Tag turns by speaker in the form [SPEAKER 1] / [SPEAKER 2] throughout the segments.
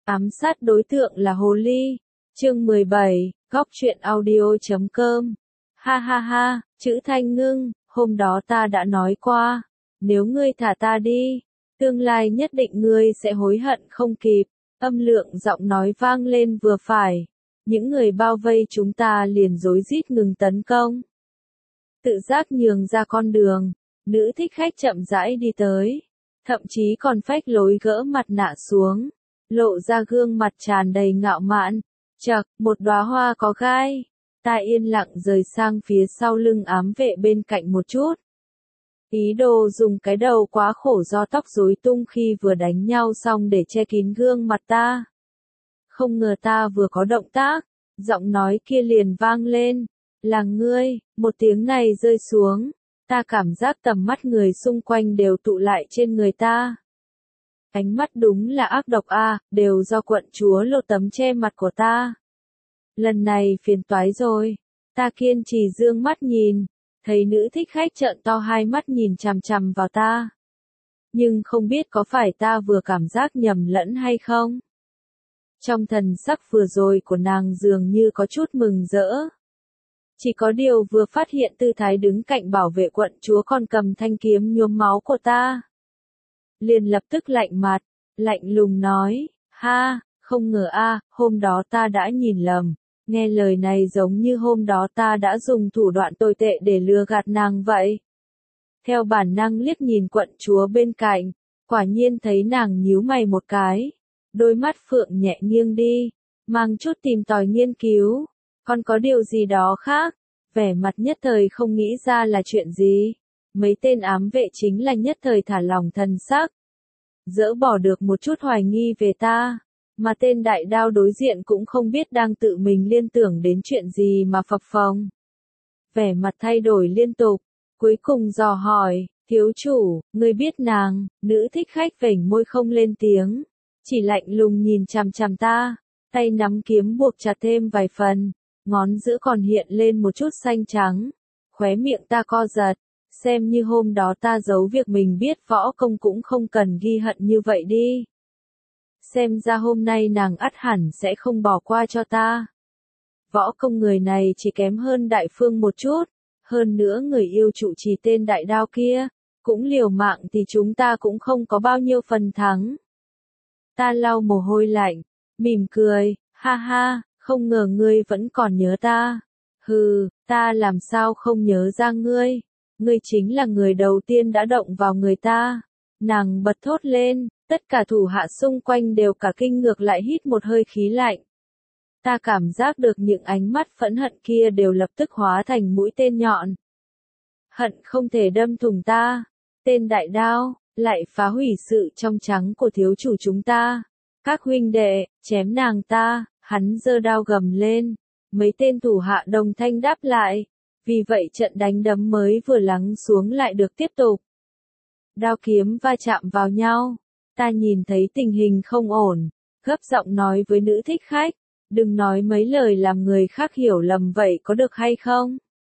[SPEAKER 1] Ám sát đối tượng là hồ ly. Chương 17, góc truyện audio.com. Ha ha ha, chữ Thanh Ngưng, hôm đó ta đã nói qua, nếu ngươi thả ta đi, tương lai nhất định ngươi sẽ hối hận không kịp. Âm lượng giọng nói vang lên vừa phải, những người bao vây chúng ta liền rối rít ngừng tấn công. Tự giác nhường ra con đường, nữ thích khách chậm rãi đi tới, thậm chí còn phách lối gỡ mặt nạ xuống, lộ ra gương mặt tràn đầy ngạo mạn. Chậc, một đóa hoa có gai. Ta yên lặng rời sang phía sau lưng ám vệ bên cạnh một chút. Ý đồ dùng cái đầu quá khổ do tóc rối tung khi vừa đánh nhau xong để che kín gương mặt ta. Không ngờ ta vừa có động tác, giọng nói kia liền vang lên. Là ngươi, một tiếng này rơi xuống. Ta cảm giác tầm mắt người xung quanh đều tụ lại trên người ta. Ánh mắt đúng là ác độc a, đều do quận chúa lột tấm che mặt của ta. Lần này phiền toái rồi. Ta kiên trì dương mắt nhìn, thấy nữ thích khách trợn to hai mắt nhìn chằm chằm vào ta. Nhưng không biết có phải ta vừa cảm giác nhầm lẫn hay không? Trong thần sắc vừa rồi của nàng dường như có chút mừng rỡ. Chỉ có điều vừa phát hiện tư thái đứng cạnh bảo vệ quận chúa còn cầm thanh kiếm nhuốm máu của ta. Liền lập tức lạnh mặt, lạnh lùng nói, ha, không ngờ a, hôm đó ta đã nhìn lầm, nghe lời này giống như hôm đó ta đã dùng thủ đoạn tồi tệ để lừa gạt nàng vậy. Theo bản năng liếc nhìn quận chúa bên cạnh, quả nhiên thấy nàng nhíu mày một cái, đôi mắt phượng nhẹ nghiêng đi, mang chút tìm tòi nghiên cứu, còn có điều gì đó khác, vẻ mặt nhất thời không nghĩ ra là chuyện gì. Mấy tên ám vệ chính là nhất thời thả lòng thần sắc, dỡ bỏ được một chút hoài nghi về ta, mà tên đại đao đối diện cũng không biết đang tự mình liên tưởng đến chuyện gì mà phập phồng. Vẻ mặt thay đổi liên tục, cuối cùng dò hỏi, thiếu chủ, ngươi biết nàng, nữ thích khách vểnh môi không lên tiếng, chỉ lạnh lùng nhìn chằm chằm ta, tay nắm kiếm buộc chặt thêm vài phần, ngón giữa còn hiện lên một chút xanh trắng, khóe miệng ta co giật. Xem như hôm đó ta giấu việc mình biết võ công cũng không cần ghi hận như vậy đi. Xem ra hôm nay nàng ắt hẳn sẽ không bỏ qua cho ta. Võ công người này chỉ kém hơn đại phương một chút, hơn nữa người yêu trụ trì tên đại đao kia, cũng liều mạng thì chúng ta cũng không có bao nhiêu phần thắng. Ta lau mồ hôi lạnh, mỉm cười, ha ha, không ngờ ngươi vẫn còn nhớ ta. Hừ, ta làm sao không nhớ ra ngươi. Ngươi chính là người đầu tiên đã động vào người ta. Nàng bật thốt lên, tất cả thủ hạ xung quanh đều cả kinh ngược lại hít một hơi khí lạnh. Ta cảm giác được những ánh mắt phẫn hận kia đều lập tức hóa thành mũi tên nhọn. Hận không thể đâm thủng ta. Tên đại đao, lại phá hủy sự trong trắng của thiếu chủ chúng ta. Các huynh đệ, chém nàng ta, hắn giơ đao gầm lên. Mấy tên thủ hạ đồng thanh đáp lại. Vì vậy trận đánh đấm mới vừa lắng xuống lại được tiếp tục. Đao kiếm va chạm vào nhau. Ta nhìn thấy tình hình không ổn, gấp giọng nói với nữ thích khách, đừng nói mấy lời làm người khác hiểu lầm vậy có được hay không?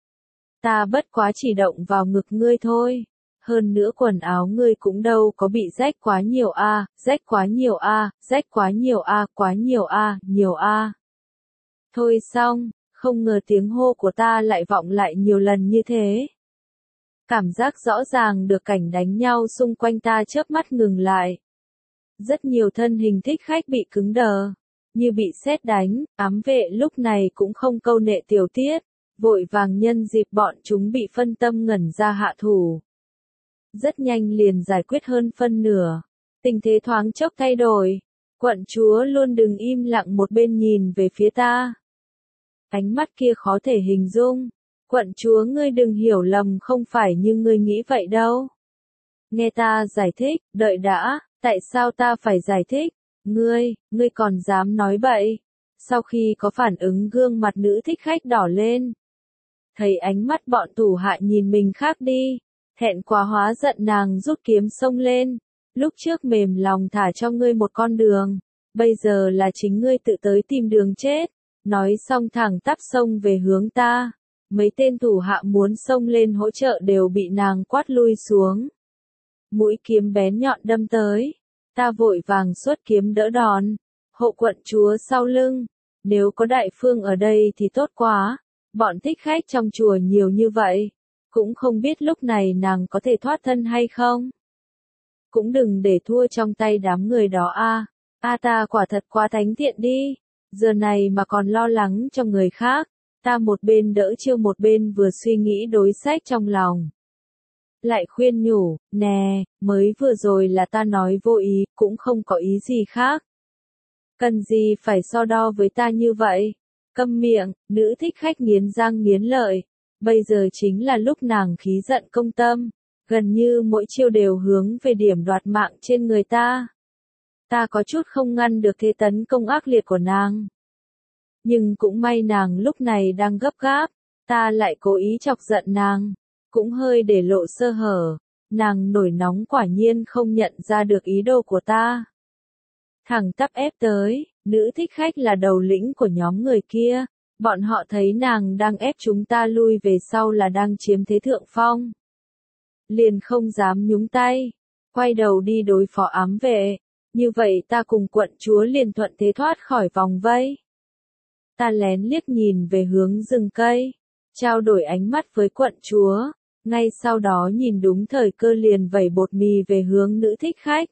[SPEAKER 1] Ta bất quá chỉ động vào ngực ngươi thôi. Hơn nữa quần áo ngươi cũng đâu có bị rách quá nhiều a, rách quá nhiều a, rách quá nhiều a, quá nhiều a, nhiều a. Thôi xong. Không ngờ tiếng hô của ta lại vọng lại nhiều lần như thế. Cảm giác rõ ràng được cảnh đánh nhau xung quanh ta chớp mắt ngừng lại. Rất nhiều thân hình thích khách bị cứng đờ, như bị sét đánh, ám vệ lúc này cũng không câu nệ tiểu tiết, vội vàng nhân dịp bọn chúng bị phân tâm ngẩn ra hạ thủ. Rất nhanh liền giải quyết hơn phân nửa, tình thế thoáng chốc thay đổi, quận chúa luôn đứng im lặng một bên nhìn về phía ta. Ánh mắt kia khó thể hình dung. Quận chúa ngươi đừng hiểu lầm không phải như ngươi nghĩ vậy đâu. Nghe ta giải thích, đợi đã, tại sao ta phải giải thích? Ngươi còn dám nói bậy. Sau khi có phản ứng gương mặt nữ thích khách đỏ lên. Thấy ánh mắt bọn thủ hạ nhìn mình khác đi. Thẹn quá hóa giận nàng rút kiếm xông lên. Lúc trước mềm lòng thả cho ngươi một con đường. Bây giờ là chính ngươi tự tới tìm đường chết. Nói xong thẳng tắp xông về hướng ta. Mấy tên thủ hạ muốn xông lên hỗ trợ đều bị nàng quát lui xuống. Mũi kiếm bén nhọn đâm tới. Ta vội vàng xuất kiếm đỡ đòn. hộ quận chúa sau lưng. Nếu có đại phương ở đây thì tốt quá, bọn thích khách trong chùa nhiều như vậy, cũng không biết lúc này nàng có thể thoát thân hay không. Cũng đừng để thua trong tay đám người đó a. Ta quả thật quá thánh thiện đi, giờ này mà còn lo lắng cho người khác. Ta một bên đỡ chiêu một bên vừa suy nghĩ đối sách trong lòng. Lại khuyên nhủ, nè, mới vừa rồi là ta nói vô ý, cũng không có ý gì khác. Cần gì phải so đo với ta như vậy? Câm miệng, nữ thích khách nghiến răng nghiến lợi. Bây giờ chính là lúc nàng khí giận công tâm. Gần như mỗi chiêu đều hướng về điểm đoạt mạng trên người ta. Ta có chút không ngăn được thế tấn công ác liệt của nàng. Nhưng cũng may nàng lúc này đang gấp gáp. Ta lại cố ý chọc giận nàng. Cũng hơi để lộ sơ hở. Nàng nổi nóng quả nhiên không nhận ra được ý đồ của ta. Thẳng tắp ép tới, nữ thích khách là đầu lĩnh của nhóm người kia. Bọn họ thấy nàng đang ép chúng ta lui về sau là đang chiếm thế thượng phong. Liền không dám nhúng tay, quay đầu đi đối phó ám vệ. Như vậy ta cùng quận chúa liền thuận thế thoát khỏi vòng vây. Ta lén liếc nhìn về hướng rừng cây, trao đổi ánh mắt với quận chúa. Ngay sau đó nhìn đúng thời cơ liền vẩy bột mì về hướng nữ thích khách.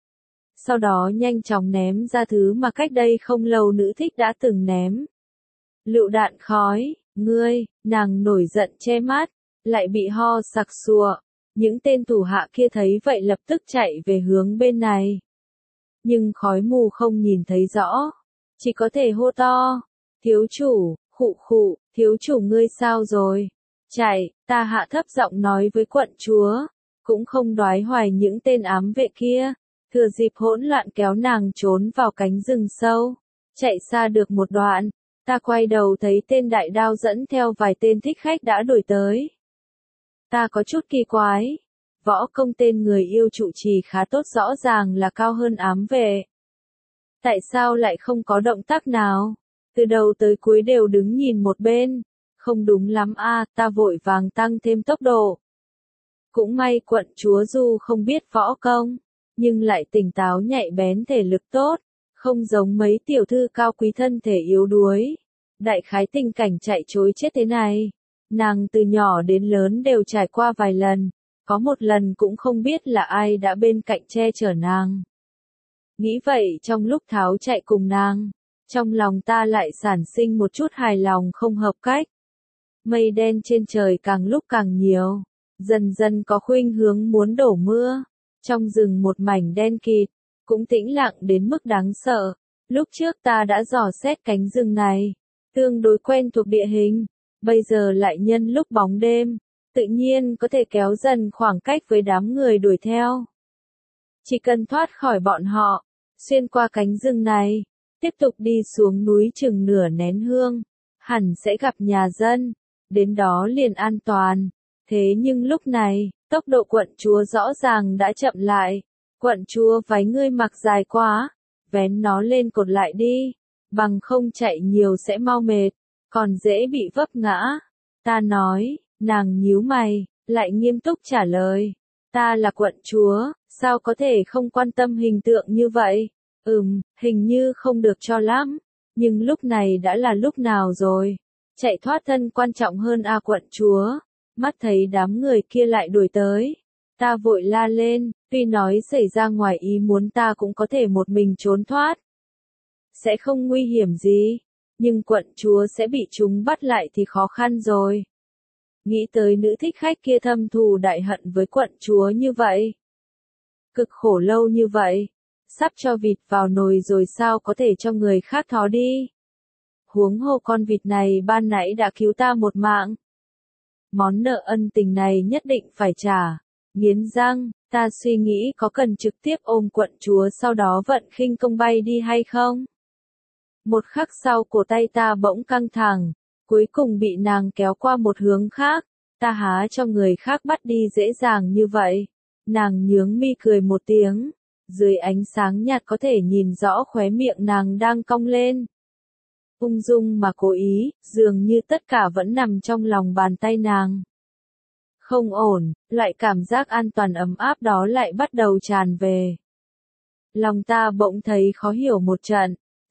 [SPEAKER 1] Sau đó nhanh chóng ném ra thứ mà cách đây không lâu nữ thích đã từng ném. Lựu đạn khói, ngươi, nàng nổi giận che mắt, lại bị ho sặc sụa. Những tên thủ hạ kia thấy vậy lập tức chạy về hướng bên này. Nhưng khói mù không nhìn thấy rõ, chỉ có thể hô to. Thiếu chủ, khụ khụ, thiếu chủ ngươi sao rồi? Chạy, ta hạ thấp giọng nói với quận chúa, cũng không đoái hoài những tên ám vệ kia. Thừa dịp hỗn loạn kéo nàng trốn vào cánh rừng sâu. Chạy xa được một đoạn, ta quay đầu thấy tên đại đao dẫn theo vài tên thích khách đã đuổi tới. Ta có chút kỳ quái. Võ công tên người yêu trụ trì khá tốt rõ ràng là cao hơn ám vệ. Tại sao lại không có động tác nào? Từ đầu tới cuối đều đứng nhìn một bên. Không đúng lắm a, ta vội vàng tăng thêm tốc độ. Cũng may quận chúa dù không biết võ công, nhưng lại tỉnh táo nhạy bén thể lực tốt, không giống mấy tiểu thư cao quý thân thể yếu đuối. Đại khái tình cảnh chạy trối chết thế này, nàng từ nhỏ đến lớn đều trải qua vài lần, có một lần cũng không biết là ai đã bên cạnh che chở nàng. Nghĩ vậy trong lúc tháo chạy cùng nàng, trong lòng ta lại sản sinh một chút hài lòng không hợp cách. Mây đen trên trời càng lúc càng nhiều, dần dần có khuynh hướng muốn đổ mưa. Trong rừng một mảnh đen kịt, cũng tĩnh lặng đến mức đáng sợ. Lúc trước ta đã dò xét cánh rừng này, tương đối quen thuộc địa hình, bây giờ lại nhân lúc bóng đêm, tự nhiên có thể kéo dần khoảng cách với đám người đuổi theo. Chỉ cần thoát khỏi bọn họ, xuyên qua cánh rừng này, tiếp tục đi xuống núi chừng nửa nén hương, hẳn sẽ gặp nhà dân, đến đó liền an toàn. Thế nhưng lúc này, tốc độ quận chúa rõ ràng đã chậm lại. Quận chúa váy ngươi mặc dài quá, vén nó lên cột lại đi, bằng không chạy nhiều sẽ mau mệt, còn dễ bị vấp ngã. Ta nói, nàng nhíu mày, lại nghiêm túc trả lời. Ta là quận chúa, sao có thể không quan tâm hình tượng như vậy? Hình như không được cho lắm, nhưng lúc này đã là lúc nào rồi? Chạy thoát thân quan trọng hơn quận chúa. Mắt thấy đám người kia lại đuổi tới. Ta vội la lên, tuy nói xảy ra ngoài ý muốn ta cũng có thể một mình trốn thoát. Sẽ không nguy hiểm gì, nhưng quận chúa sẽ bị chúng bắt lại thì khó khăn rồi. Nghĩ tới nữ thích khách kia thâm thù đại hận với quận chúa như vậy. Cực khổ lâu như vậy, sắp cho vịt vào nồi rồi sao có thể cho người khác thó đi. Huống hồ con vịt này ban nãy đã cứu ta một mạng. Món nợ ân tình này nhất định phải trả. Nghiến răng, ta suy nghĩ có cần trực tiếp ôm quận chúa sau đó vận khinh công bay đi hay không? Một khắc sau cổ tay ta bỗng căng thẳng, cuối cùng bị nàng kéo qua một hướng khác. Ta há cho người khác bắt đi dễ dàng như vậy. Nàng nhướng mi cười một tiếng. Dưới ánh sáng nhạt có thể nhìn rõ khóe miệng nàng đang cong lên. Ung dung mà cố ý, dường như tất cả vẫn nằm trong lòng bàn tay nàng. Không ổn, lại cảm giác an toàn ấm áp đó lại bắt đầu tràn về. Lòng ta bỗng thấy khó hiểu một trận,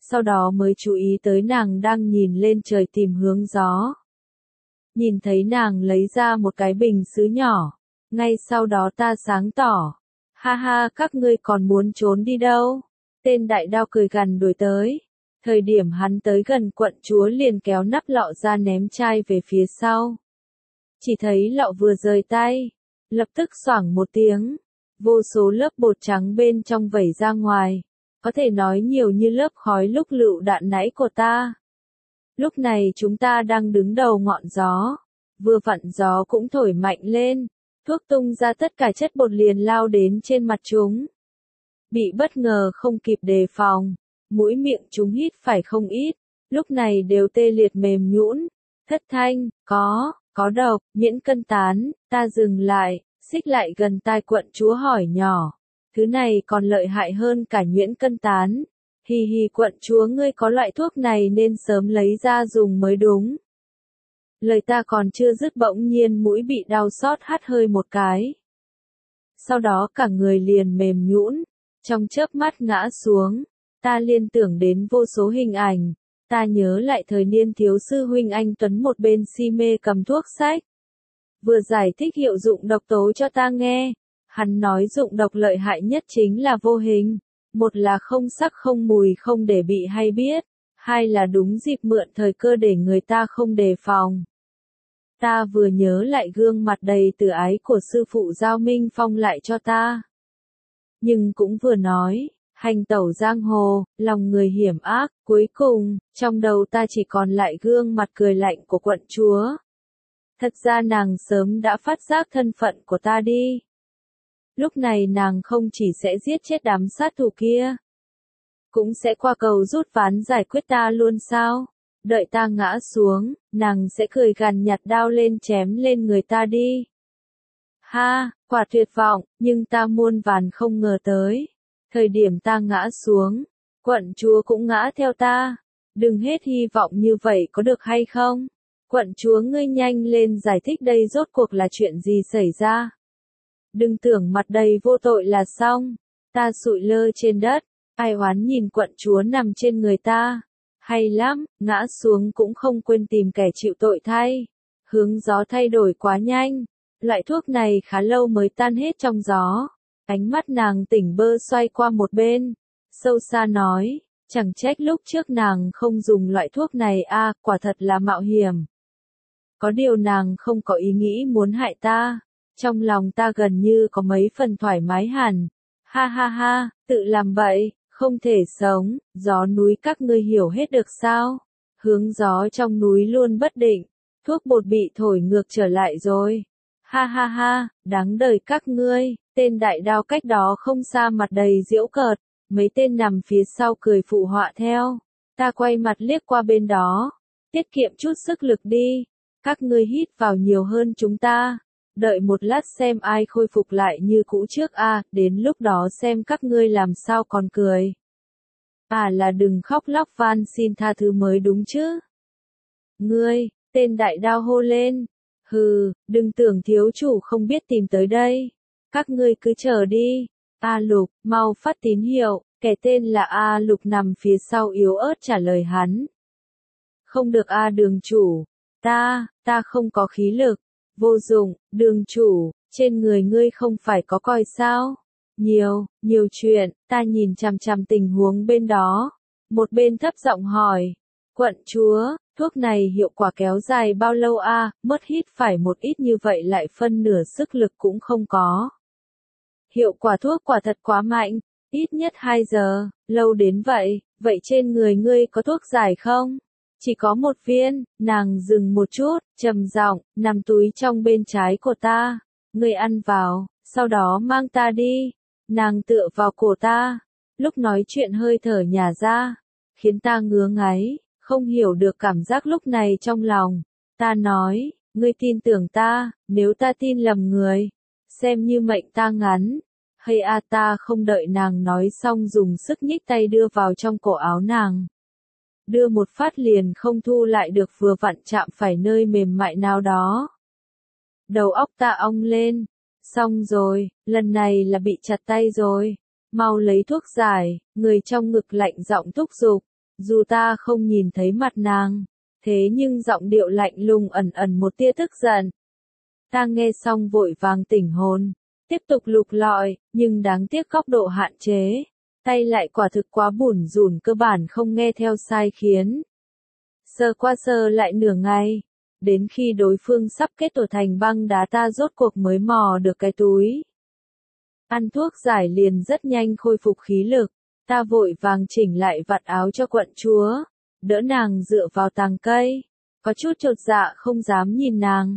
[SPEAKER 1] sau đó mới chú ý tới nàng đang nhìn lên trời tìm hướng gió. Nhìn thấy nàng lấy ra một cái bình sứ nhỏ, ngay sau đó ta sáng tỏ. Ha ha, các ngươi còn muốn trốn đi đâu? Tên đại đao cười gằn đuổi tới. Thời điểm hắn tới gần quận chúa liền kéo nắp lọ ra ném chai về phía sau. Chỉ thấy lọ vừa rời tay, lập tức xoảng một tiếng, vô số lớp bột trắng bên trong vẩy ra ngoài, có thể nói nhiều như lớp khói lúc lựu đạn nãy của ta. Lúc này chúng ta đang đứng đầu ngọn gió, vừa vặn gió cũng thổi mạnh lên, thuốc tung ra tất cả chất bột liền lao đến trên mặt chúng. Bị bất ngờ không kịp đề phòng, mũi miệng chúng hít phải không ít, lúc này đều tê liệt mềm nhũn, thất thanh, có độc, miễn cân tán, ta dừng lại, xích lại gần tai quận chúa hỏi nhỏ, thứ này còn lợi hại hơn cả nhuyễn cân tán. Hì hì, quận chúa ngươi có loại thuốc này nên sớm lấy ra dùng mới đúng. Lời ta còn chưa dứt bỗng nhiên mũi bị đau xót hắt hơi một cái. Sau đó cả người liền mềm nhũn, trong chớp mắt ngã xuống, ta liên tưởng đến vô số hình ảnh, ta nhớ lại thời niên thiếu sư huynh anh Tuấn một bên si mê cầm thuốc sách. Vừa giải thích hiệu dụng độc tố cho ta nghe, hắn nói dụng độc lợi hại nhất chính là vô hình. Một là không sắc không mùi không để bị hay biết, hai là đúng dịp mượn thời cơ để người ta không đề phòng. Ta vừa nhớ lại gương mặt đầy từ ái của sư phụ Giao Minh Phong lại cho ta. Nhưng cũng vừa nói, hành tẩu giang hồ, lòng người hiểm ác, cuối cùng, trong đầu ta chỉ còn lại gương mặt cười lạnh của quận chúa. Thật ra nàng sớm đã phát giác thân phận của ta đi. Lúc này nàng không chỉ sẽ giết chết đám sát thủ kia, cũng sẽ qua cầu rút ván giải quyết ta luôn sao? Đợi ta ngã xuống, nàng sẽ cười gằn nhặt đao lên chém lên người ta đi. Ha, quả tuyệt vọng, nhưng ta muôn vàn không ngờ tới. Thời điểm ta ngã xuống, quận chúa cũng ngã theo ta. Đừng hết hy vọng như vậy có được hay không? Quận chúa ngươi nhanh lên giải thích đây rốt cuộc là chuyện gì xảy ra. Đừng tưởng mặt đầy vô tội là xong. Ta sụi lơ trên đất, ai oán nhìn quận chúa nằm trên người ta. Hay lắm, ngã xuống cũng không quên tìm kẻ chịu tội thay. Hướng gió thay đổi quá nhanh. Loại thuốc này khá lâu mới tan hết trong gió. Ánh mắt nàng tỉnh bơ xoay qua một bên. Sâu xa nói, chẳng trách lúc trước nàng không dùng loại thuốc này quả thật là mạo hiểm. Có điều nàng không có ý nghĩ muốn hại ta. Trong lòng ta gần như có mấy phần thoải mái hẳn. Ha ha ha, tự làm bậy, không thể sống, gió núi các ngươi hiểu hết được sao? Hướng gió trong núi luôn bất định, thuốc bột bị thổi ngược trở lại rồi. Ha ha ha, đáng đời các ngươi, tên đại đao cách đó không xa mặt đầy giễu cợt, mấy tên nằm phía sau cười phụ họa theo. Ta quay mặt liếc qua bên đó, tiết kiệm chút sức lực đi, các ngươi hít vào nhiều hơn chúng ta. Đợi một lát xem ai khôi phục lại như cũ trước đến lúc đó xem các ngươi làm sao còn cười. Là đừng khóc lóc van xin tha thứ mới đúng chứ. Ngươi, tên đại đao hô lên. Hừ, đừng tưởng thiếu chủ không biết tìm tới đây. Các ngươi cứ chờ đi. Lục, mau phát tín hiệu, kẻ tên là Lục nằm phía sau yếu ớt trả lời hắn. Không được đường chủ. Ta không có khí lực. Vô dụng, đường chủ, trên người ngươi không phải có coi sao? Nhiều chuyện, ta nhìn chằm chằm tình huống bên đó. Một bên thấp giọng hỏi, quận chúa, thuốc này hiệu quả kéo dài bao lâu mất hít phải một ít như vậy lại phân nửa sức lực cũng không có. Hiệu quả thuốc quả thật quá mạnh, ít nhất 2 giờ, lâu đến vậy, vậy trên người ngươi có thuốc giải không? Chỉ có một viên, nàng dừng một chút, trầm giọng, nằm túi trong bên trái của ta. Ngươi ăn vào, sau đó mang ta đi. Nàng tựa vào cổ ta. Lúc nói chuyện hơi thở nhả ra, khiến ta ngứa ngáy, không hiểu được cảm giác lúc này trong lòng. Ta nói, ngươi tin tưởng ta, nếu ta tin lầm người, xem như mệnh ta ngắn. Hay ta không đợi nàng nói xong dùng sức nhích tay đưa vào trong cổ áo nàng. Đưa một phát liền không thu lại được vừa vặn chạm phải nơi mềm mại nào đó. Đầu óc ta ong lên. Xong rồi, lần này là bị chặt tay rồi. Mau lấy thuốc giải, người trong ngực lạnh giọng thúc giục. dù ta không nhìn thấy mặt nàng, thế nhưng giọng điệu lạnh lùng ẩn ẩn một tia tức giận. Ta nghe xong vội vàng tỉnh hồn, tiếp tục lục lọi, nhưng đáng tiếc góc độ hạn chế, tay lại quả thực quá bủn rủn, cơ bản không nghe theo sai khiến. Sờ qua sờ lại nửa ngày, đến khi đối phương sắp kết tổ thành băng đá ta rốt cuộc mới mò được cái túi. Ăn thuốc giải liền rất nhanh khôi phục khí lực, ta vội vàng chỉnh lại vạt áo cho quận chúa, đỡ nàng dựa vào tàng cây, có chút chột dạ không dám nhìn nàng.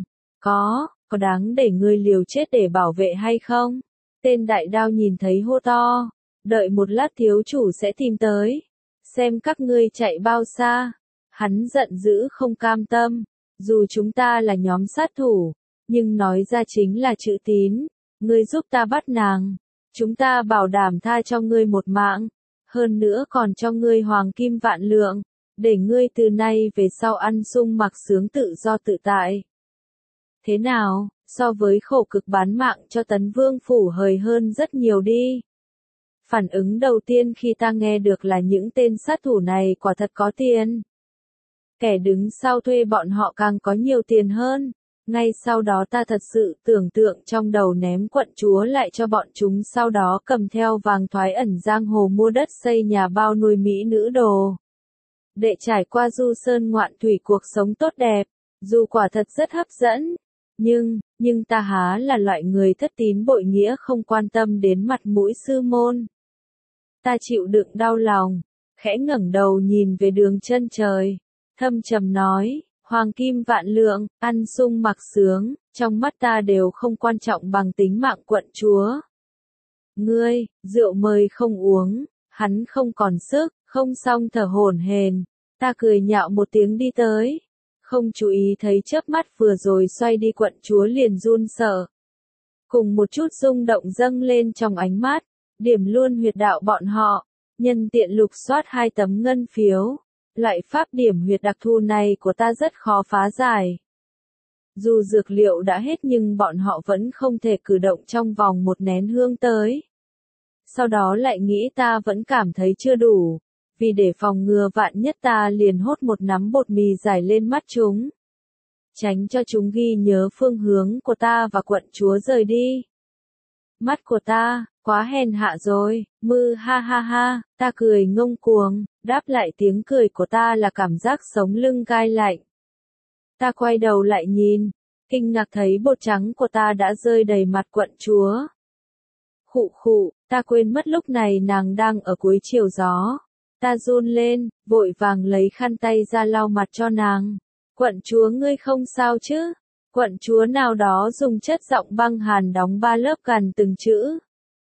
[SPEAKER 1] Có đáng để ngươi liều chết để bảo vệ hay không? Tên đại đao nhìn thấy hô to, đợi một lát thiếu chủ sẽ tìm tới, xem các ngươi chạy bao xa. Hắn giận dữ không cam tâm, dù chúng ta là nhóm sát thủ, nhưng nói ra chính là chữ tín, ngươi giúp ta bắt nàng, chúng ta bảo đảm tha cho ngươi một mạng, hơn nữa còn cho ngươi hoàng kim vạn lượng, để ngươi từ nay về sau ăn sung mặc sướng tự do tự tại. Thế nào, so với khổ cực bán mạng cho Tấn Vương phủ hời hơn rất nhiều đi. Phản ứng đầu tiên khi ta nghe được là những tên sát thủ này quả thật có tiền. Kẻ đứng sau thuê bọn họ càng có nhiều tiền hơn. Ngay sau đó ta thật sự tưởng tượng trong đầu ném quận chúa lại cho bọn chúng, sau đó cầm theo vàng thoái ẩn giang hồ mua đất xây nhà bao nuôi mỹ nữ đồ. Để trải qua du sơn ngoạn thủy cuộc sống tốt đẹp, dù quả thật rất hấp dẫn. Nhưng ta há là loại người thất tín bội nghĩa không quan tâm đến mặt mũi sư môn. Ta chịu đựng đau lòng, khẽ ngẩng đầu nhìn về đường chân trời, thâm trầm nói, hoàng kim vạn lượng, ăn sung mặc sướng, trong mắt ta đều không quan trọng bằng tính mạng quận chúa. Ngươi, rượu mời không uống, hắn không còn sức, không xong thở hổn hển. Ta cười nhạo một tiếng đi tới. Không chú ý thấy chớp mắt vừa rồi xoay đi, quận chúa liền run sợ. Cùng một chút rung động dâng lên trong ánh mắt, điểm luôn huyệt đạo bọn họ, nhân tiện lục soát 2 tấm ngân phiếu. Loại pháp điểm huyệt đặc thù này của ta rất khó phá giải. Dù dược liệu đã hết nhưng bọn họ vẫn không thể cử động trong vòng một nén hương tới. Sau đó lại nghĩ ta vẫn cảm thấy chưa đủ. Vì để phòng ngừa vạn nhất ta liền hốt một nắm bột mì giải lên mắt chúng. Tránh cho chúng ghi nhớ phương hướng của ta và quận chúa rời đi. Mắt của ta, quá hèn hạ rồi, ha ha ha, ta cười ngông cuồng, đáp lại tiếng cười của ta là cảm giác sống lưng gai lạnh. Ta quay đầu lại nhìn, kinh ngạc thấy bột trắng của ta đã rơi đầy mặt quận chúa. Khụ khụ, ta quên mất lúc này nàng đang ở cuối chiều gió. Ta run lên, vội vàng lấy khăn tay ra lau mặt cho nàng. Quận chúa ngươi không sao chứ? Quận chúa nào đó dùng chất giọng băng hàn đóng 3 lớp gần từng chữ.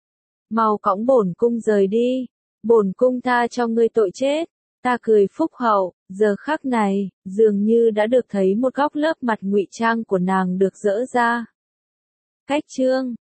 [SPEAKER 1] Mau cõng bổn cung rời đi, bổn cung tha cho ngươi tội chết. Ta cười phúc hậu, giờ khắc này, dường như đã được thấy một góc lớp mặt ngụy trang của nàng được dỡ ra. Cách chương